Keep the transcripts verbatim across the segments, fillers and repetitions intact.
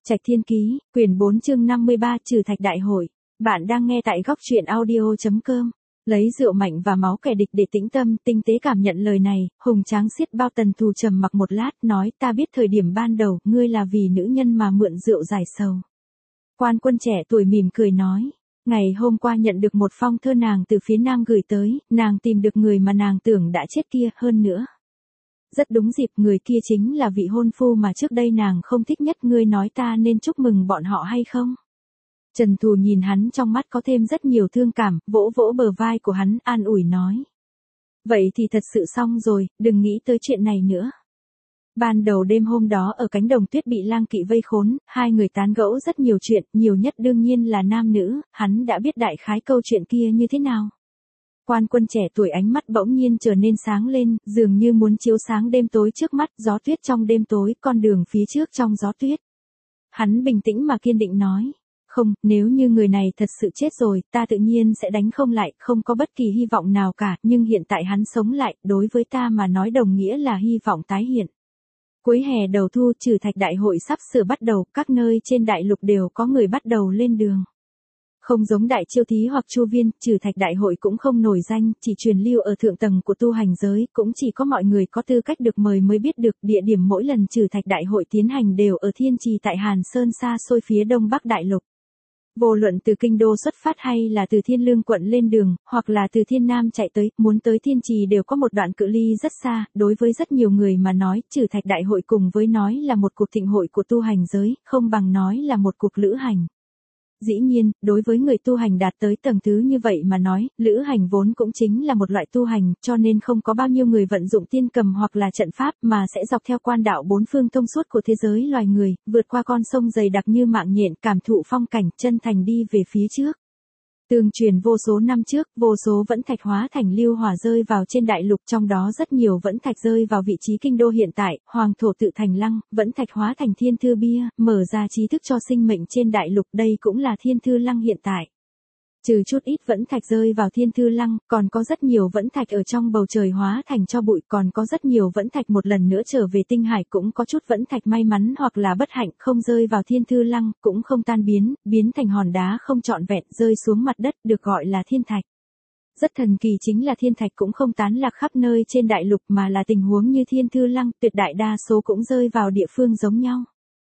Trạch Thiên Ký, quyển bốn chương năm mươi ba Trừ Thạch Đại Hội. Bạn đang nghe tại góc truyện audio chấm com. Lấy rượu mạnh và máu kẻ địch để tĩnh tâm, tinh tế cảm nhận lời này, hùng tráng xiết bao. Tần Thù trầm mặc một lát, nói: ta biết thời điểm ban đầu, ngươi là vì nữ nhân mà mượn rượu giải sầu. Quan Quân trẻ tuổi mỉm cười nói: ngày hôm qua nhận được một phong thơ nàng từ phía Nam gửi tới, nàng tìm được người mà nàng tưởng đã chết kia, hơn nữa. Rất đúng dịp, người kia chính là vị hôn phu mà trước đây nàng không thích nhất, ngươi nói ta nên chúc mừng bọn họ hay không? Trần Thù nhìn hắn, trong mắt có thêm rất nhiều thương cảm, vỗ vỗ bờ vai của hắn, an ủi nói: vậy thì thật sự xong rồi, đừng nghĩ tới chuyện này nữa. Ban đầu đêm hôm đó ở cánh đồng tuyết bị lang kỵ vây khốn, hai người tán gẫu rất nhiều chuyện, nhiều nhất đương nhiên là nam nữ, hắn đã biết đại khái câu chuyện kia như thế nào. Quan Quân trẻ tuổi ánh mắt bỗng nhiên trở nên sáng lên, dường như muốn chiếu sáng đêm tối trước mắt, gió tuyết trong đêm tối, con đường phía trước trong gió tuyết. Hắn bình tĩnh mà kiên định nói: không, nếu như người này thật sự chết rồi, ta tự nhiên sẽ đánh không lại, không có bất kỳ hy vọng nào cả, nhưng hiện tại hắn sống lại, đối với ta mà nói đồng nghĩa là hy vọng tái hiện. Cuối hè đầu thu, Trừ Thạch Đại Hội sắp sửa bắt đầu, các nơi trên đại lục đều có người bắt đầu lên đường. Không giống Đại Chiêu Thí hoặc Chu Viên, Trừ Thạch Đại Hội cũng không nổi danh, chỉ truyền lưu ở thượng tầng của tu hành giới, cũng chỉ có mọi người có tư cách được mời mới biết được. Địa điểm mỗi lần Trừ Thạch Đại Hội tiến hành đều ở Thiên Trì tại Hàn Sơn xa xôi phía đông bắc đại lục. Vô luận từ kinh đô xuất phát hay là từ Thiên Lương quận lên đường, hoặc là từ Thiên Nam chạy tới, muốn tới Thiên Trì đều có một đoạn cự ly rất xa. Đối với rất nhiều người mà nói, Trừ Thạch Đại Hội cùng với nói là một cuộc thịnh hội của tu hành giới, không bằng nói là một cuộc lữ hành. Dĩ nhiên, đối với người tu hành đạt tới tầng thứ như vậy mà nói, lữ hành vốn cũng chính là một loại tu hành, cho nên không có bao nhiêu người vận dụng tiên cầm hoặc là trận pháp, mà sẽ dọc theo quan đạo bốn phương thông suốt của thế giới loài người, vượt qua con sông dày đặc như mạng nhện, cảm thụ phong cảnh, chân thành đi về phía trước. Tương truyền vô số năm trước, vô số vẫn thạch hóa thành lưu hỏa rơi vào trên đại lục, trong đó rất nhiều vẫn thạch rơi vào vị trí kinh đô hiện tại, hoàng thổ tự thành lăng, vẫn thạch hóa thành thiên thư bia, mở ra trí thức cho sinh mệnh trên đại lục, đây cũng là thiên thư lăng hiện tại. Trừ chút ít vẫn thạch rơi vào thiên thư lăng, còn có rất nhiều vẫn thạch ở trong bầu trời hóa thành cho bụi, còn có rất nhiều vẫn thạch một lần nữa trở về tinh hải, cũng có chút vẫn thạch may mắn hoặc là bất hạnh không rơi vào thiên thư lăng, cũng không tan biến, biến thành hòn đá không trọn vẹn, rơi xuống mặt đất, được gọi là thiên thạch. Rất thần kỳ chính là thiên thạch cũng không tán lạc khắp nơi trên đại lục, mà là tình huống như thiên thư lăng, tuyệt đại đa số cũng rơi vào địa phương giống nhau.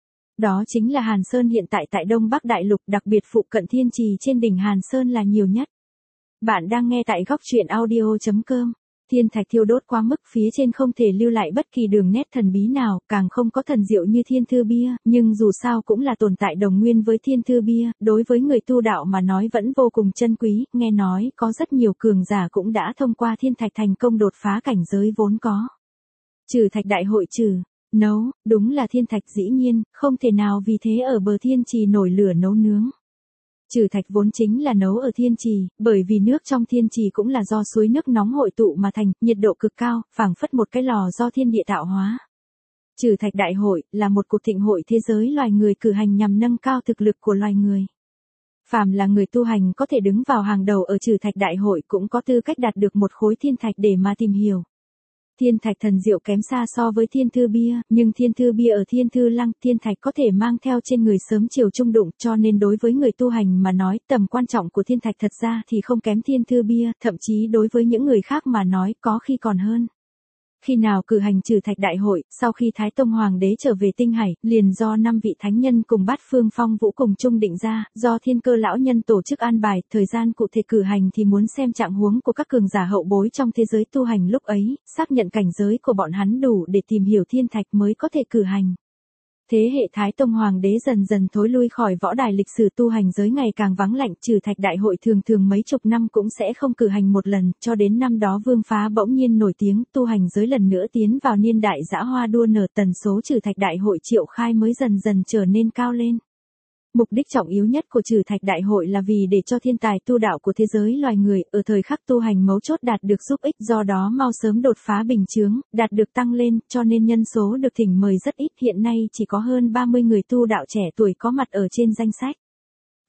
Đó chính là Hàn Sơn hiện tại tại Đông Bắc Đại Lục, đặc biệt phụ cận Thiên Trì trên đỉnh Hàn Sơn là nhiều nhất. Bạn đang nghe tại góc truyện audio chấm com. Thiên thạch thiêu đốt quá mức, phía trên không thể lưu lại bất kỳ đường nét thần bí nào, càng không có thần diệu như thiên thư bia, nhưng dù sao cũng là tồn tại đồng nguyên với thiên thư bia, đối với người tu đạo mà nói vẫn vô cùng chân quý, nghe nói có rất nhiều cường giả cũng đã thông qua thiên thạch thành công đột phá cảnh giới vốn có. Trừ Thạch Đại Hội trừ nấu, đúng là thiên thạch, dĩ nhiên, không thể nào vì thế ở bờ Thiên Trì nổi lửa nấu nướng. Trừ thạch vốn chính là nấu ở Thiên Trì, bởi vì nước trong Thiên Trì cũng là do suối nước nóng hội tụ mà thành, nhiệt độ cực cao, phảng phất một cái lò do thiên địa tạo hóa. Trừ Thạch Đại Hội là một cuộc thịnh hội thế giới loài người cử hành nhằm nâng cao thực lực của loài người. Phàm là người tu hành có thể đứng vào hàng đầu ở Trừ Thạch Đại Hội cũng có tư cách đạt được một khối thiên thạch để mà tìm hiểu. Thiên thạch thần diệu kém xa so với thiên thư bia, nhưng thiên thư bia ở thiên thư lăng, thiên thạch có thể mang theo trên người sớm chiều trung đụng, cho nên đối với người tu hành mà nói, tầm quan trọng của thiên thạch thật ra thì không kém thiên thư bia, thậm chí đối với những người khác mà nói có khi còn hơn. Khi nào cử hành Trừ Thạch Đại Hội, sau khi Thái Tông Hoàng đế trở về tinh hải, liền do năm vị thánh nhân cùng Bát Phương Phong Vũ cùng chung định ra, do Thiên Cơ lão nhân tổ chức an bài, thời gian cụ thể cử hành thì muốn xem trạng huống của các cường giả hậu bối trong thế giới tu hành lúc ấy, xác nhận cảnh giới của bọn hắn đủ để tìm hiểu thiên thạch mới có thể cử hành. Thế hệ Thái Tông Hoàng đế dần dần thối lui khỏi võ đài lịch sử tu hành giới, ngày càng vắng lạnh, Trừ Thạch Đại Hội thường thường mấy chục năm cũng sẽ không cử hành một lần, cho đến năm đó Vương Phá bỗng nhiên nổi tiếng, tu hành giới lần nữa tiến vào niên đại dã hoa đua nở, tần số Trừ Thạch Đại Hội triệu khai mới dần dần trở nên cao lên. Mục đích trọng yếu nhất của Trừ Thạch Đại Hội là vì để cho thiên tài tu đạo của thế giới loài người, ở thời khắc tu hành mấu chốt đạt được giúp ích, do đó mau sớm đột phá bình chướng, đạt được tăng lên, cho nên nhân số được thỉnh mời rất ít, hiện nay chỉ có hơn ba mươi người tu đạo trẻ tuổi có mặt ở trên danh sách.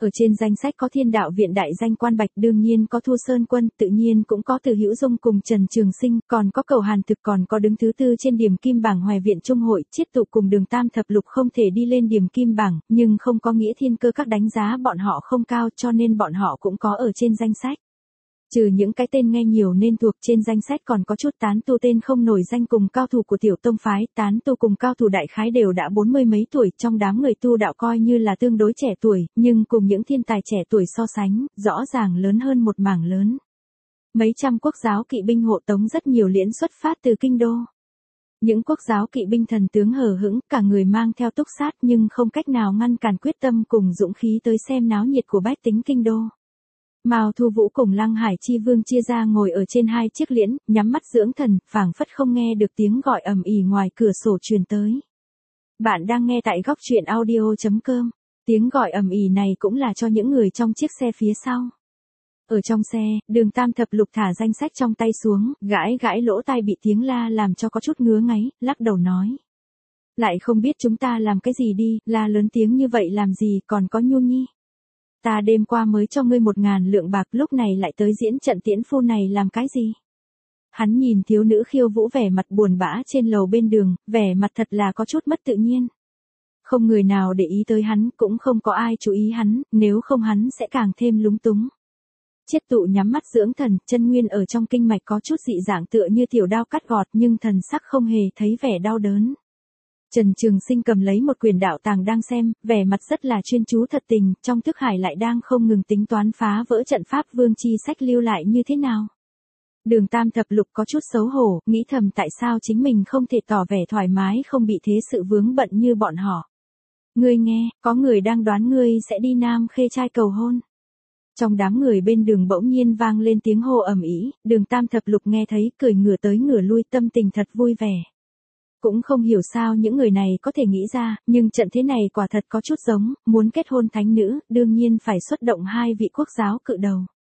Ở trên danh sách có Thiên Đạo Viện đại danh quan Bạch, đương nhiên có Thu Sơn Quân, tự nhiên cũng có Từ Hữu Dung cùng Trần Trường Sinh, còn có Cầu Hàn Thực, còn có đứng thứ tư trên điểm kim bảng Hoài Viện Trung Hội, Chiết Tụ cùng Đường Tam Thập Lục không thể đi lên điểm kim bảng, nhưng không có nghĩa Thiên Cơ Các đánh giá bọn họ không cao, cho nên bọn họ cũng có ở trên danh sách. Trừ những cái tên nghe nhiều nên thuộc, trên danh sách còn có chút tán tu tên không nổi danh cùng cao thủ của tiểu tông phái, tán tu cùng cao thủ đại khái đều đã bốn mươi mấy tuổi, trong đám người tu đạo coi như là tương đối trẻ tuổi, nhưng cùng những thiên tài trẻ tuổi so sánh, rõ ràng lớn hơn một mảng lớn. Mấy trăm quốc giáo kỵ binh hộ tống rất nhiều liễn xuất phát từ kinh đô. Những quốc giáo kỵ binh thần tướng hờ hững, cả người mang theo túc sát nhưng không cách nào ngăn cản quyết tâm cùng dũng khí tới xem náo nhiệt của bách tính kinh đô. Mao Thu Vũ cùng Lăng Hải Chi Vương chia ra ngồi ở trên hai chiếc liễn, nhắm mắt dưỡng thần, phảng phất không nghe được tiếng gọi ầm ĩ ngoài cửa sổ truyền tới. Bạn đang nghe tại góc truyện audio chấm com. Tiếng gọi ầm ĩ này cũng là cho những người trong chiếc xe phía sau. Ở trong xe, Đường Tam Thập Lục thả danh sách trong tay xuống, gãi gãi lỗ tai bị tiếng la làm cho có chút ngứa ngáy, lắc đầu nói. Lại không biết chúng ta làm cái gì đi, la lớn tiếng như vậy làm gì, còn có Nhu Nhi. Ta đêm qua mới cho ngươi một ngàn lượng bạc, lúc này lại tới diễn trận tiễn phu này làm cái gì? Hắn nhìn thiếu nữ khiêu vũ vẻ mặt buồn bã trên lầu bên đường, vẻ mặt thật là có chút mất tự nhiên. Không người nào để ý tới hắn, cũng không có ai chú ý hắn, nếu không hắn sẽ càng thêm lúng túng. Chiết Tụ nhắm mắt dưỡng thần, chân nguyên ở trong kinh mạch có chút dị dạng tựa như tiểu đao cắt gọt nhưng thần sắc không hề thấy vẻ đau đớn. Trần Trường Sinh cầm lấy một quyển đạo tàng đang xem, vẻ mặt rất là chuyên chú thật tình, trong thức hải lại đang không ngừng tính toán phá vỡ trận pháp vương chi sách lưu lại như thế nào. Đường Tam Thập Lục có chút xấu hổ, nghĩ thầm tại sao chính mình không thể tỏ vẻ thoải mái không bị thế sự vướng bận như bọn họ. Ngươi nghe, có người đang đoán ngươi sẽ đi Nam Khê trai cầu hôn. Trong đám người bên đường bỗng nhiên vang lên tiếng hô ầm ĩ, Đường Tam Thập Lục nghe thấy cười ngửa tới ngửa lui, tâm tình thật vui vẻ. Cũng không hiểu sao những người này có thể nghĩ ra, nhưng trận thế này quả thật có chút giống, muốn kết hôn thánh nữ, đương nhiên phải xuất động hai vị quốc giáo cự đầu.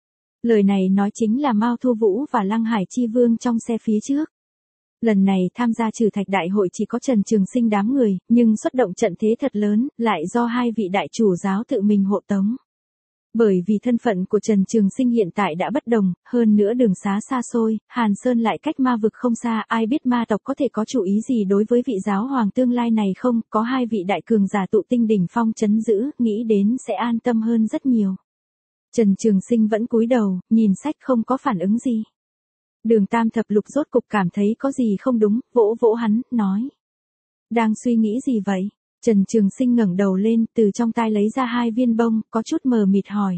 Lời này nói chính là Mao Thu Vũ và Lăng Hải Chi Vương trong xe phía trước. Lần này tham gia trừ thạch đại hội chỉ có Trần Trường Sinh đám người, nhưng xuất động trận thế thật lớn, lại do hai vị đại chủ giáo tự mình hộ tống. Bởi vì thân phận của Trần Trường Sinh hiện tại đã bất đồng, hơn nữa đường xá xa xôi, Hàn Sơn lại cách ma vực không xa, ai biết ma tộc có thể có chủ ý gì đối với vị giáo hoàng tương lai này không, có hai vị đại cường giả tụ tinh đỉnh phong trấn giữ, nghĩ đến sẽ an tâm hơn rất nhiều. Trần Trường Sinh vẫn cúi đầu, nhìn sách không có phản ứng gì. Đường Tam Thập Lục rốt cục cảm thấy có gì không đúng, vỗ vỗ hắn, nói. Đang suy nghĩ gì vậy? Trần Trường Sinh ngẩng đầu lên, từ trong tai lấy ra hai viên bông, có chút mờ mịt hỏi.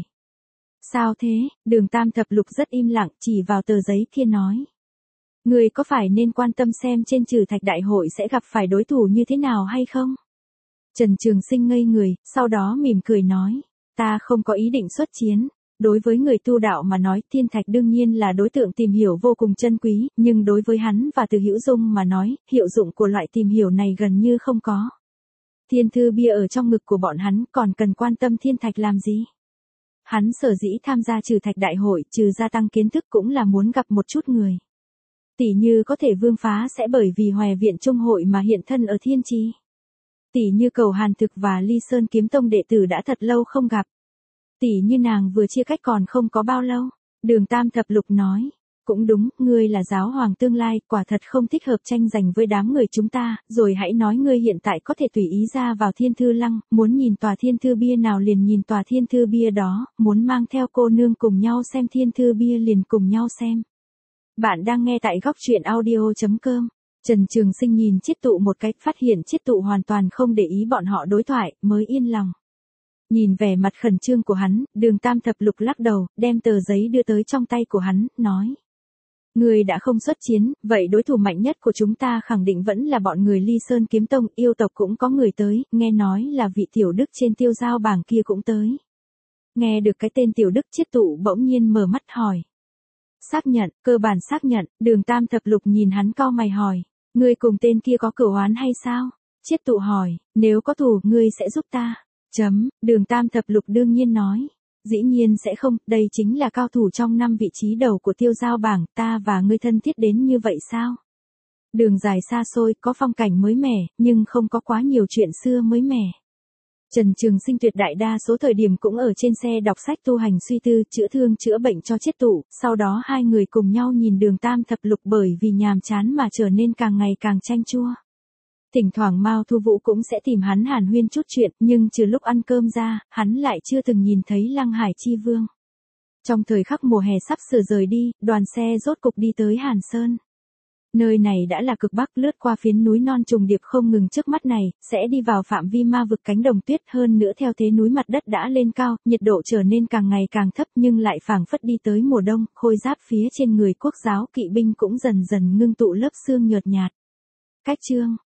Sao thế? Đường Tam Thập Lục rất im lặng, chỉ vào tờ giấy kia nói. Người có phải nên quan tâm xem trên trừ thạch đại hội sẽ gặp phải đối thủ như thế nào hay không? Trần Trường Sinh ngây người, sau đó mỉm cười nói. Ta không có ý định xuất chiến. Đối với người tu đạo mà nói, thiên thạch đương nhiên là đối tượng tìm hiểu vô cùng chân quý, nhưng đối với hắn và Từ Hữu Dung mà nói, hiệu dụng của loại tìm hiểu này gần như không có. Thiên thư bia ở trong ngực của bọn hắn còn cần quan tâm thiên thạch làm gì? Hắn sở dĩ tham gia trừ thạch đại hội, trừ gia tăng kiến thức cũng là muốn gặp một chút người. Tỷ như có thể Vương Phá sẽ bởi vì Hoài Viện Trung hội mà hiện thân ở thiên trì. Tỷ như Cầu Hàn Thực và Ly Sơn Kiếm Tông đệ tử đã thật lâu không gặp. Tỷ như nàng vừa chia cách còn không có bao lâu. Đường Tam Thập Lục nói. Cũng đúng, ngươi là giáo hoàng tương lai, quả thật không thích hợp tranh giành với đám người chúng ta, rồi hãy nói ngươi hiện tại có thể tùy ý ra vào thiên thư lăng, muốn nhìn tòa thiên thư bia nào liền nhìn tòa thiên thư bia đó, muốn mang theo cô nương cùng nhau xem thiên thư bia liền cùng nhau xem. Bạn đang nghe tại góc truyện audio chấm com. Trần Trường Sinh nhìn Chiết Tụ một cách, phát hiện Chiết Tụ hoàn toàn không để ý bọn họ đối thoại, mới yên lòng. Nhìn vẻ mặt khẩn trương của hắn, Đường Tam Thập Lục lắc đầu, đem tờ giấy đưa tới trong tay của hắn, nói. Người đã không xuất chiến, vậy đối thủ mạnh nhất của chúng ta khẳng định vẫn là bọn người Ly Sơn Kiếm Tông, yêu tộc cũng có người tới, nghe nói là vị tiểu đức trên tiêu giao bảng kia cũng tới. Nghe được cái tên tiểu đức, Chiết Tụ bỗng nhiên mở mắt hỏi. Xác nhận, cơ bản xác nhận, Đường Tam Thập Lục nhìn hắn cau mày hỏi, ngươi cùng tên kia có cửu oán hay sao? Chiết Tụ hỏi, nếu có thù, ngươi sẽ giúp ta. Chấm, Đường Tam Thập Lục đương nhiên nói. Dĩ nhiên sẽ không, đây chính là cao thủ trong năm vị trí đầu của tiêu giao bảng, ta và ngươi thân thiết đến như vậy sao? Đường dài xa xôi, có phong cảnh mới mẻ, nhưng không có quá nhiều chuyện xưa mới mẻ. Trần Trường Sinh tuyệt đại đa số thời điểm cũng ở trên xe đọc sách tu hành suy tư, chữa thương chữa bệnh cho chết tụ, sau đó hai người cùng nhau nhìn đường tam thập lục bởi vì nhàm chán mà trở nên càng ngày càng chanh chua. Thỉnh thoảng Mao Thu Vũ cũng sẽ tìm hắn hàn huyên chút chuyện, nhưng trừ lúc ăn cơm ra, hắn lại chưa từng nhìn thấy Lăng Hải Chi Vương. Trong thời khắc mùa hè sắp sửa rời đi, đoàn xe rốt cục đi tới Hàn Sơn. Nơi này đã là cực bắc, lướt qua phiến núi non trùng điệp không ngừng trước mắt này, sẽ đi vào phạm vi ma vực cánh đồng tuyết, hơn nữa theo thế núi mặt đất đã lên cao, nhiệt độ trở nên càng ngày càng thấp nhưng lại phảng phất đi tới mùa đông, khôi giáp phía trên người quốc giáo kỵ binh cũng dần dần ngưng tụ lớp sương nhợt nhạt. Cách chương